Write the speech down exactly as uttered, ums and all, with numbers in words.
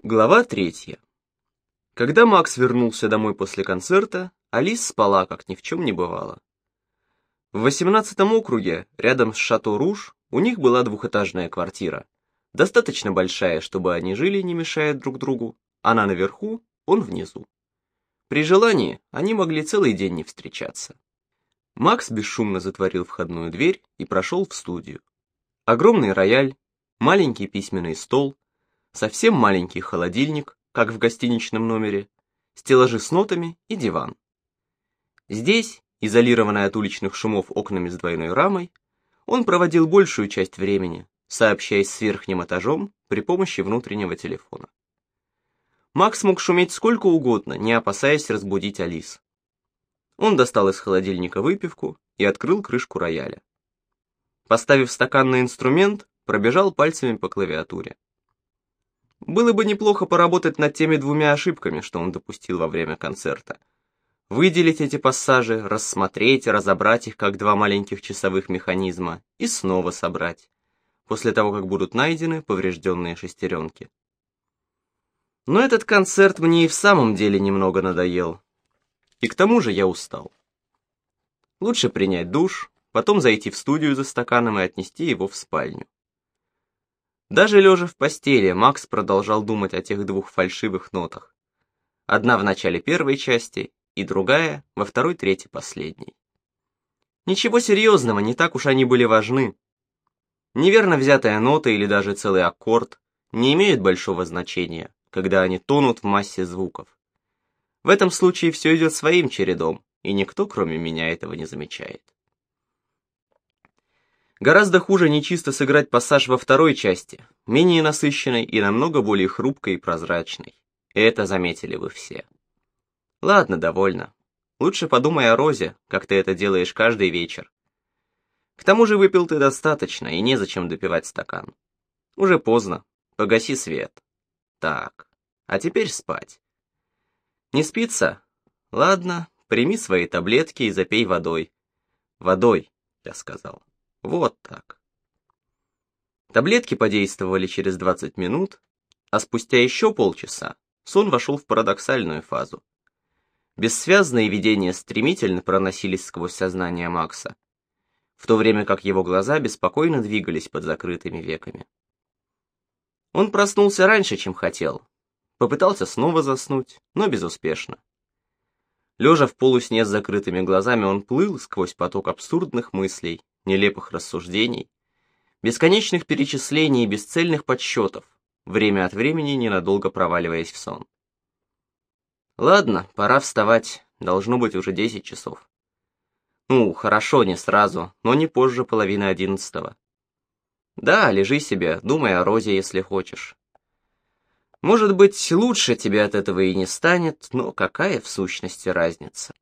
Глава третья. Когда Макс вернулся домой после концерта, Алис спала, как ни в чем не бывало. В восемнадцатом округе, рядом с Шато-Руж, у них была двухэтажная квартира, достаточно большая, чтобы они жили, не мешая друг другу, она наверху, он внизу. При желании они могли целый день не встречаться. Макс бесшумно затворил входную дверь и прошел в студию. Огромный рояль, маленький письменный стол, совсем маленький холодильник, как в гостиничном номере, стеллажи с нотами и диван. Здесь, изолированный от уличных шумов окнами с двойной рамой, он проводил большую часть времени, сообщаясь с верхним этажом при помощи внутреннего телефона. Макс мог шуметь сколько угодно, не опасаясь разбудить Алис. Он достал из холодильника выпивку и открыл крышку рояля. Поставив стакан на инструмент, пробежал пальцами по клавиатуре. Было бы неплохо поработать над теми двумя ошибками, что он допустил во время концерта. Выделить эти пассажи, рассмотреть, разобрать их как два маленьких часовых механизма и снова собрать, после того, как будут найдены поврежденные шестеренки. Но этот концерт мне и в самом деле немного надоел. И к тому же я устал. Лучше принять душ, потом зайти в студию за стаканом и отнести его в спальню. Даже лежа в постели, Макс продолжал думать о тех двух фальшивых нотах. Одна в начале первой части и другая во второй трети последней. Ничего серьезного, не так уж они были важны. Неверно взятая нота или даже целый аккорд не имеют большого значения, когда они тонут в массе звуков. В этом случае все идет своим чередом, и никто, кроме меня, этого не замечает. Гораздо хуже нечисто сыграть пассаж во второй части, менее насыщенной и намного более хрупкой и прозрачной. И это заметили вы все. Ладно, довольно. Лучше подумай о Розе, как ты это делаешь каждый вечер. К тому же выпил ты достаточно, и незачем допивать стакан. Уже поздно, погаси свет. Так, а теперь спать. Не спится? Ладно, прими свои таблетки и запей водой. Водой, я сказал. Вот так. Таблетки подействовали через двадцать минут, а спустя еще полчаса сон вошел в парадоксальную фазу. Бессвязные видения стремительно проносились сквозь сознание Макса, в то время как его глаза беспокойно двигались под закрытыми веками. Он проснулся раньше, чем хотел, попытался снова заснуть, но безуспешно. Лежа в полусне с закрытыми глазами, он плыл сквозь поток абсурдных мыслей, нелепых рассуждений, бесконечных перечислений и бесцельных подсчетов, время от времени ненадолго проваливаясь в сон. Ладно, пора вставать, должно быть уже десять часов. Ну, хорошо, не сразу, но не позже половины одиннадцатого. Да, лежи себе, думай о Розе, если хочешь. Может быть, лучше тебе от этого и не станет, но какая в сущности разница?